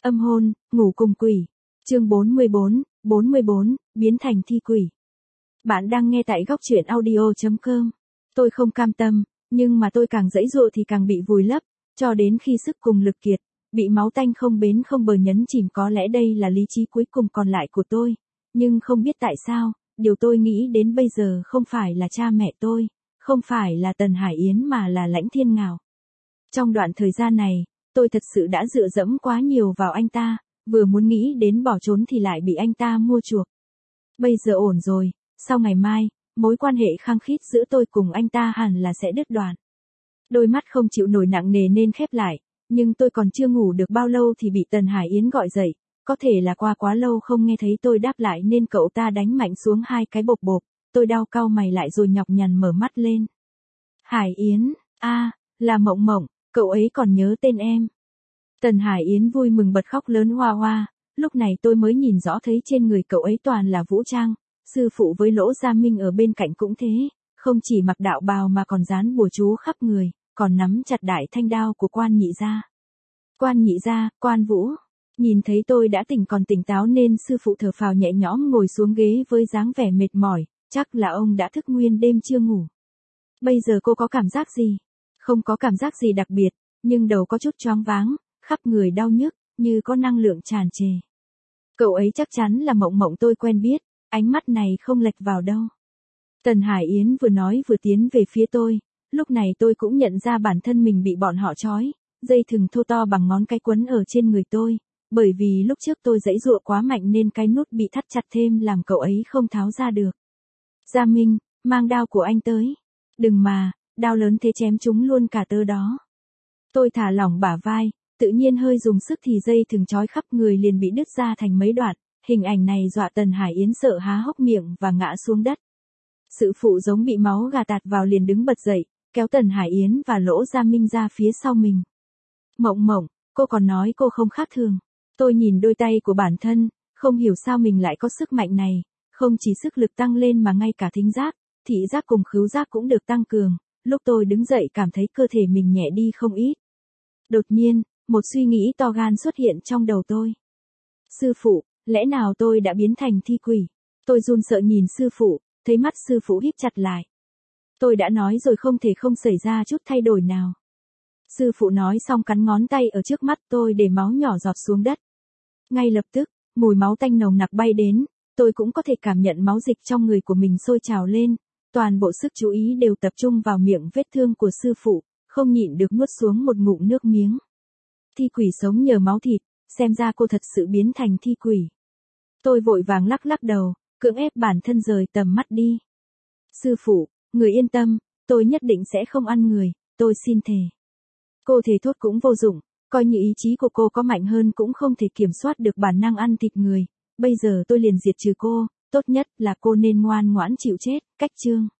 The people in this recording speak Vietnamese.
Âm hôn, ngủ cùng quỷ. Chương 44, biến thành thi quỷ. Bạn đang nghe tại góc truyện audio.com. Tôi không cam tâm, nhưng mà tôi càng giãy giụa thì càng bị vùi lấp, cho đến khi sức cùng lực kiệt, bị máu tanh không bến không bờ nhấn chìm. Có lẽ đây là lý trí cuối cùng còn lại của tôi, nhưng không biết tại sao, điều tôi nghĩ đến bây giờ không phải là cha mẹ tôi, không phải là Tần Hải Yến mà là Lãnh Thiên Ngào. Trong đoạn thời gian này, tôi thật sự đã dựa dẫm quá nhiều vào anh ta, vừa muốn nghĩ đến bỏ trốn thì lại bị anh ta mua chuộc. Bây giờ ổn rồi, sau ngày mai, mối quan hệ khăng khít giữa tôi cùng anh ta hẳn là sẽ đứt đoạn. Đôi mắt không chịu nổi nặng nề nên khép lại, nhưng tôi còn chưa ngủ được bao lâu thì bị Tần Hải Yến gọi dậy, có thể là qua quá lâu không nghe thấy tôi đáp lại nên cậu ta đánh mạnh xuống 2 cái bộp bộp, tôi đau cau mày lại rồi nhọc nhằn mở mắt lên. Hải Yến, là Mộng Mộng, cậu ấy còn nhớ tên em. Tần Hải Yến vui mừng bật khóc lớn hoa hoa, lúc này tôi mới nhìn rõ thấy trên người cậu ấy toàn là vũ trang, sư phụ với Lỗ Gia Minh ở bên cạnh cũng thế, không chỉ mặc đạo bào mà còn dán bùa chú khắp người, còn nắm chặt đại thanh đao của Quan Nhị gia. Quan Nhị gia, Quan Vũ, nhìn thấy tôi đã còn tỉnh táo nên sư phụ thở phào nhẹ nhõm ngồi xuống ghế với dáng vẻ mệt mỏi, chắc là ông đã thức nguyên đêm chưa ngủ. Bây giờ cô có cảm giác gì? Không có cảm giác gì đặc biệt, nhưng đầu có chút choáng váng, khắp người đau nhức, như có năng lượng tràn trề. Cậu ấy chắc chắn là Mộng Mộng tôi quen biết, ánh mắt này không lệch vào đâu. Tần Hải Yến vừa nói vừa tiến về phía tôi, lúc này tôi cũng nhận ra bản thân mình bị bọn họ trói, dây thừng thô to bằng ngón cái quấn ở trên người tôi, bởi vì lúc trước tôi giãy giụa quá mạnh nên cái nút bị thắt chặt thêm làm cậu ấy không tháo ra được. Gia Minh, mang đao của anh tới. Đừng mà, đao lớn thế chém chúng luôn cả tơ đó. Tôi thả lỏng bả vai, tự nhiên hơi dùng sức thì dây thừng trói khắp người liền bị đứt ra thành mấy đoạn, hình ảnh này dọa Tần Hải Yến sợ há hốc miệng và ngã xuống đất. Sự phụ giống bị máu gà tạt vào liền đứng bật dậy, kéo Tần Hải Yến và Lỗ Gia Minh ra phía sau mình. Mộng Mộng, cô còn nói cô không khác thường. Tôi nhìn đôi tay của bản thân, không hiểu sao mình lại có sức mạnh này, không chỉ sức lực tăng lên mà ngay cả thính giác, thị giác cùng khứu giác cũng được tăng cường. Lúc tôi đứng dậy cảm thấy cơ thể mình nhẹ đi không ít. Đột nhiên, một suy nghĩ to gan xuất hiện trong đầu tôi. Sư phụ, lẽ nào tôi đã biến thành thi quỷ? Tôi run sợ nhìn sư phụ, thấy mắt sư phụ híp chặt lại. Tôi đã nói rồi không thể không xảy ra chút thay đổi nào. Sư phụ nói xong cắn ngón tay ở trước mắt tôi để máu nhỏ giọt xuống đất. Ngay lập tức, mùi máu tanh nồng nặc bay đến, tôi cũng có thể cảm nhận máu dịch trong người của mình sôi trào lên. Toàn bộ sức chú ý đều tập trung vào miệng vết thương của sư phụ, không nhịn được nuốt xuống một ngụm nước miếng. Thi quỷ sống nhờ máu thịt, xem ra cô thật sự biến thành thi quỷ. Tôi vội vàng lắc lắc đầu, cưỡng ép bản thân rời tầm mắt đi. Sư phụ, người yên tâm, tôi nhất định sẽ không ăn người, tôi xin thề. Cô thề thốt cũng vô dụng, coi như ý chí của cô có mạnh hơn cũng không thể kiểm soát được bản năng ăn thịt người. Bây giờ tôi liền diệt trừ cô, tốt nhất là cô nên ngoan ngoãn chịu chết, cách chương.